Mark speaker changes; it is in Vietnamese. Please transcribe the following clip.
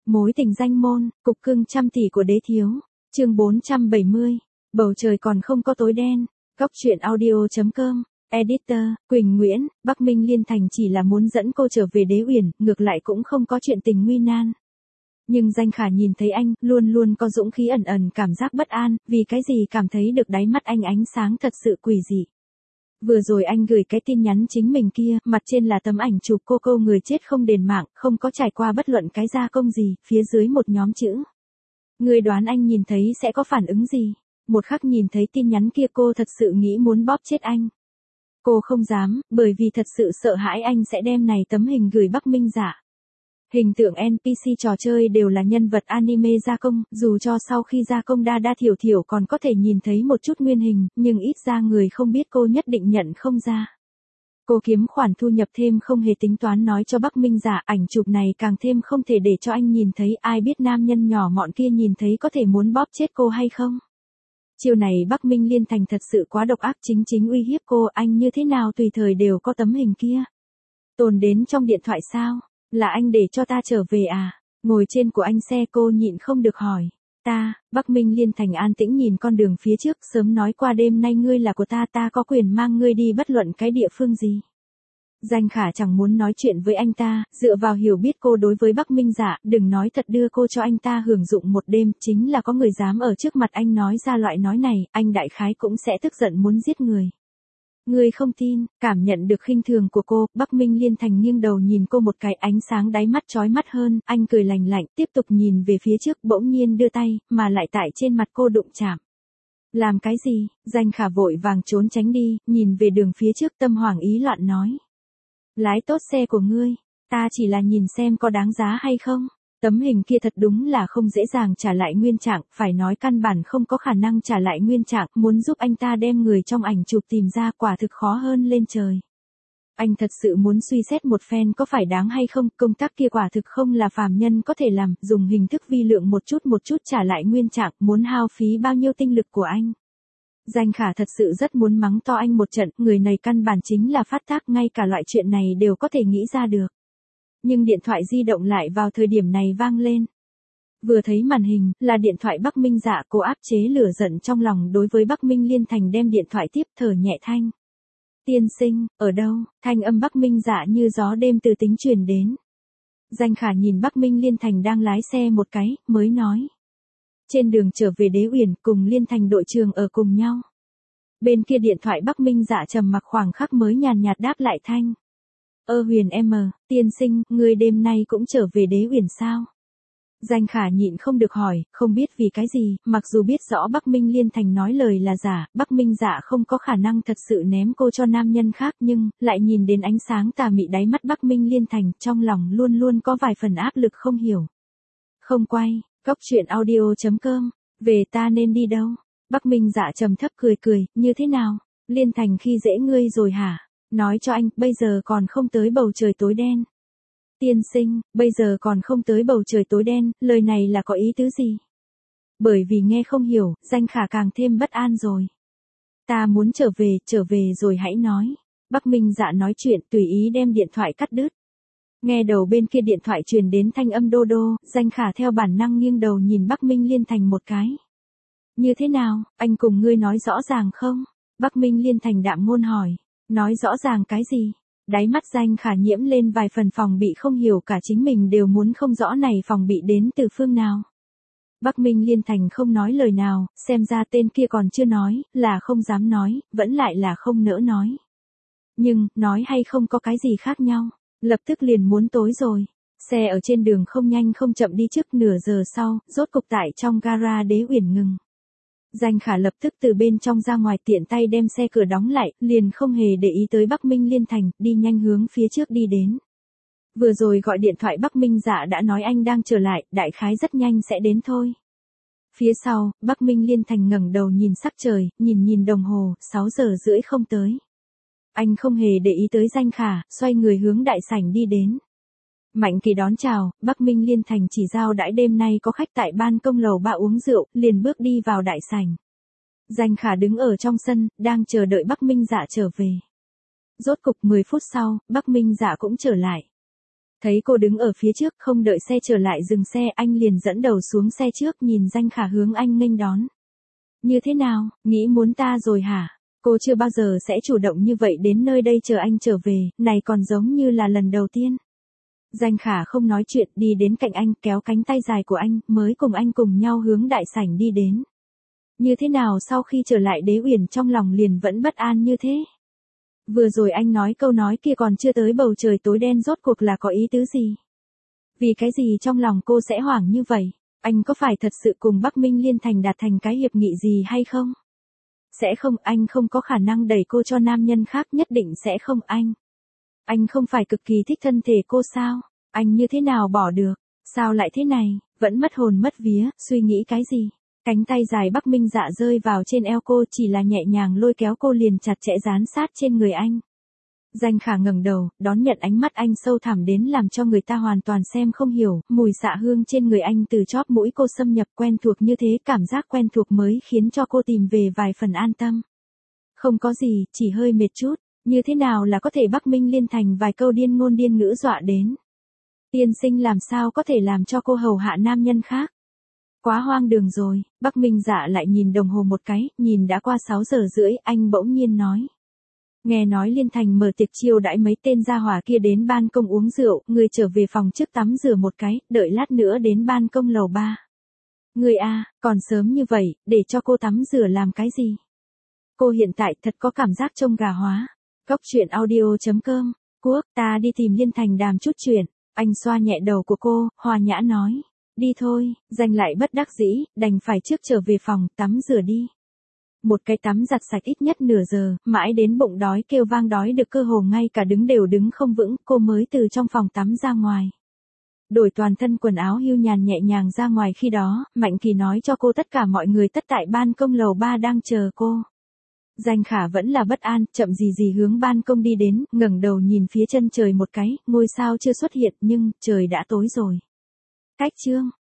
Speaker 1: Mối tình danh môn, cục cưng trăm tỷ của đế thiếu. Chương 470. Bầu trời còn không có tối đen. Góc truyện audio.com. Editor, Quỳnh Nguyễn. Bắc Minh Liên Thành chỉ là muốn dẫn cô trở về Đế Uyển, ngược lại cũng không có chuyện tình nguy nan. Nhưng Danh Khả nhìn thấy anh, luôn luôn có dũng khí ẩn ẩn cảm giác bất an, vì cái gì cảm thấy được đáy mắt anh ánh sáng thật sự quỷ dị. Vừa rồi anh gửi cái tin nhắn chính mình kia, mặt trên là tấm ảnh chụp cô người chết không đền mạng, không có trải qua bất luận cái gia công gì, phía dưới một nhóm chữ. Người đoán anh nhìn thấy sẽ có phản ứng gì? Một khắc nhìn thấy tin nhắn kia cô thật sự nghĩ muốn bóp chết anh. Cô không dám, bởi vì thật sự sợ hãi anh sẽ đem này tấm hình gửi Bắc Minh Dạ. Hình tượng NPC trò chơi đều là nhân vật anime gia công, dù cho sau khi gia công đa thiểu thiểu còn có thể nhìn thấy một chút nguyên hình, nhưng ít ra người không biết cô nhất định nhận không ra. Cô kiếm khoản thu nhập thêm không hề tính toán nói cho Bắc Minh Dạ, ảnh chụp này càng thêm không thể để cho anh nhìn thấy, ai biết nam nhân nhỏ mọn kia nhìn thấy có thể muốn bóp chết cô hay không. Chiều này Bắc Minh Liên Thành thật sự quá độc ác, chính uy hiếp cô, anh như thế nào tùy thời đều có tấm hình kia. Tồn đến trong điện thoại sao? Là anh để cho ta trở về à? Ngồi trên của anh xe cô nhịn không được hỏi. Bắc Minh Liên Thành an tĩnh nhìn con đường phía trước, sớm nói qua đêm nay ngươi là của ta có quyền mang ngươi đi bất luận cái địa phương gì. Danh Khả chẳng muốn nói chuyện với anh ta, dựa vào hiểu biết cô đối với Bắc Minh Dạ, đừng nói thật đưa cô cho anh ta hưởng dụng một đêm, chính là có người dám ở trước mặt anh nói ra loại nói này, anh đại khái cũng sẽ tức giận muốn giết người. Ngươi không tin, cảm nhận được khinh thường của cô, Bắc Minh Liên Thành nghiêng đầu nhìn cô một cái, ánh sáng đáy mắt chói mắt hơn, anh cười lành lạnh, tiếp tục nhìn về phía trước, bỗng nhiên đưa tay, mà lại tại trên mặt cô đụng chạm. Làm cái gì? Danh Khả vội vàng trốn tránh đi, nhìn về đường phía trước, tâm hoảng ý loạn nói. Lái tốt xe của ngươi, ta chỉ là nhìn xem có đáng giá hay không. Tấm hình kia thật đúng là không dễ dàng trả lại nguyên trạng, phải nói căn bản không có khả năng trả lại nguyên trạng, muốn giúp anh ta đem người trong ảnh chụp tìm ra quả thực khó hơn lên trời. Anh thật sự muốn suy xét một phen có phải đáng hay không, công tác kia quả thực không là phàm nhân có thể làm, dùng hình thức vi lượng một chút trả lại nguyên trạng, muốn hao phí bao nhiêu tinh lực của anh. Danh Khả thật sự rất muốn mắng to anh một trận, người này căn bản chính là phát tác, ngay cả loại chuyện này đều có thể nghĩ ra được. Nhưng điện thoại di động lại vào thời điểm này vang lên. Vừa thấy màn hình, là điện thoại Bắc Minh Dạ, cô áp chế lửa giận trong lòng đối với Bắc Minh Liên Thành đem điện thoại tiếp, thở nhẹ thanh. Tiên sinh, ở đâu? Thanh âm Bắc Minh Dạ như gió đêm từ tính truyền đến. Danh Khả nhìn Bắc Minh Liên Thành đang lái xe một cái, mới nói. Trên đường trở về Đế Uyển, cùng Liên Thành đội trưởng ở cùng nhau. Bên kia điện thoại Bắc Minh Dạ trầm mặc khoảng khắc mới nhàn nhạt đáp lại thanh. Huyền em, tiên sinh, ngươi đêm nay cũng trở về Đế Uyển sao? Danh Khả nhịn không được hỏi, không biết vì cái gì, mặc dù biết rõ Bắc Minh Liên Thành nói lời là giả, Bắc Minh Dạ không có khả năng thật sự ném cô cho nam nhân khác, nhưng, lại nhìn đến ánh sáng tà mị đáy mắt Bắc Minh Liên Thành, trong lòng luôn luôn có vài phần áp lực không hiểu. Không quay, góc truyện audio.com, về ta nên đi đâu? Bắc Minh Dạ trầm thấp cười, như thế nào? Liên Thành khi dễ ngươi rồi hả? Nói cho anh, bây giờ còn không tới bầu trời tối đen. Tiên sinh, bây giờ còn không tới bầu trời tối đen, lời này là có ý tứ gì? Bởi vì nghe không hiểu, Danh Khả càng thêm bất an rồi. Ta muốn trở về rồi hãy nói. Bắc Minh Dạ nói chuyện tùy ý đem điện thoại cắt đứt. Nghe đầu bên kia điện thoại truyền đến thanh âm đô đô, Danh Khả theo bản năng nghiêng đầu nhìn Bắc Minh Liên Thành một cái. Như thế nào, anh cùng ngươi nói rõ ràng không? Bắc Minh Liên Thành đạm ngôn hỏi. Nói rõ ràng cái gì? Đáy mắt Danh Khả nhiễm lên vài phần phòng bị, không hiểu cả chính mình đều muốn không rõ này phòng bị đến từ phương nào. Bắc Minh Liên Thành không nói lời nào, xem ra tên kia còn chưa nói, là không dám nói, vẫn lại là không nỡ nói. Nhưng, nói hay không có cái gì khác nhau, lập tức liền muốn tối rồi. Xe ở trên đường không nhanh không chậm đi, trước nửa giờ sau, rốt cục tại trong gara Đế Uyển ngừng. Danh Khả lập tức từ bên trong ra ngoài, tiện tay đem xe cửa đóng lại, liền không hề để ý tới Bắc Minh Liên Thành, đi nhanh hướng phía trước đi đến. Vừa rồi gọi điện thoại Bắc Minh Dạ đã nói anh đang trở lại, đại khái rất nhanh sẽ đến thôi. Phía sau, Bắc Minh Liên Thành ngẩng đầu nhìn sắc trời, nhìn đồng hồ, 6 giờ rưỡi không tới. Anh không hề để ý tới Danh Khả, xoay người hướng đại sảnh đi đến. Mạnh Kỳ đón chào, Bắc Minh Liên Thành chỉ giao đãi đêm nay có khách tại ban công lầu 3 uống rượu, liền bước đi vào đại sảnh. Danh Khả đứng ở trong sân, đang chờ đợi Bắc Minh Dạ trở về. Rốt cục 10 phút sau, Bắc Minh Dạ cũng trở lại. Thấy cô đứng ở phía trước không đợi xe trở lại dừng xe anh liền dẫn đầu xuống xe trước nhìn Danh Khả hướng anh nghênh đón. Như thế nào, nghĩ muốn ta rồi hả? Cô chưa bao giờ sẽ chủ động như vậy đến nơi đây chờ anh trở về, này còn giống như là lần đầu tiên. Danh Khả không nói chuyện đi đến cạnh anh kéo cánh tay dài của anh mới cùng anh cùng nhau hướng đại sảnh đi đến. Như thế nào sau khi trở lại Đế Uyển trong lòng liền vẫn bất an như thế? Vừa rồi anh nói câu nói kia còn chưa tới bầu trời tối đen rốt cuộc là có ý tứ gì? Vì cái gì trong lòng cô sẽ hoảng như vậy? Anh có phải thật sự cùng Bắc Minh Liên Thành đạt thành cái hiệp nghị gì hay không? Sẽ không, anh không có khả năng đẩy cô cho nam nhân khác, nhất định sẽ không anh. Anh không phải cực kỳ thích thân thể cô sao? Anh như thế nào bỏ được? Sao lại thế này? Vẫn mất hồn mất vía, suy nghĩ cái gì? Cánh tay dài Bắc Minh Dạ rơi vào trên eo cô chỉ là nhẹ nhàng lôi kéo cô liền chặt chẽ dán sát trên người anh. Danh Khả ngẩng đầu, đón nhận ánh mắt anh sâu thẳm đến làm cho người ta hoàn toàn xem không hiểu, mùi xạ hương trên người anh từ chóp mũi cô xâm nhập quen thuộc như thế, cảm giác quen thuộc mới khiến cho cô tìm về vài phần an tâm. Không có gì, chỉ hơi mệt chút, như thế nào là có thể Bắc Minh Liên Thành vài câu điên ngôn điên ngữ dọa đến. Tiên sinh làm sao có thể làm cho cô hầu hạ nam nhân khác? Quá hoang đường rồi, Bắc Minh Dạ lại nhìn đồng hồ một cái, nhìn đã qua 6 giờ rưỡi, anh bỗng nhiên nói. Nghe nói Liên Thành mở tiệc chiêu đãi mấy tên gia hỏa kia đến ban công uống rượu, người trở về phòng trước tắm rửa một cái, đợi lát nữa đến ban công lầu 3. Người à, còn sớm như vậy, để cho cô tắm rửa làm cái gì? Cô hiện tại thật có cảm giác trông gà hóa. Góc truyện audio.com, Quốc, ta đi tìm Liên Thành đàm chút chuyện. Anh xoa nhẹ đầu của cô, hòa nhã nói. Đi thôi, Danh lại bất đắc dĩ, đành phải trước trở về phòng, tắm rửa đi. Một cái tắm giặt sạch ít nhất nửa giờ, mãi đến bụng đói kêu vang đói được cơ hồ ngay cả đứng đều đứng không vững, cô mới từ trong phòng tắm ra ngoài. Đổi toàn thân quần áo hưu nhàn nhẹ nhàng ra ngoài khi đó, Mạnh Kỳ nói cho cô tất cả mọi người tất tại ban công lầu 3 đang chờ cô. Danh Khả vẫn là bất an, chậm gì gì hướng ban công đi đến, ngẩng đầu nhìn phía chân trời một cái, ngôi sao chưa xuất hiện nhưng trời đã tối rồi. Cách chương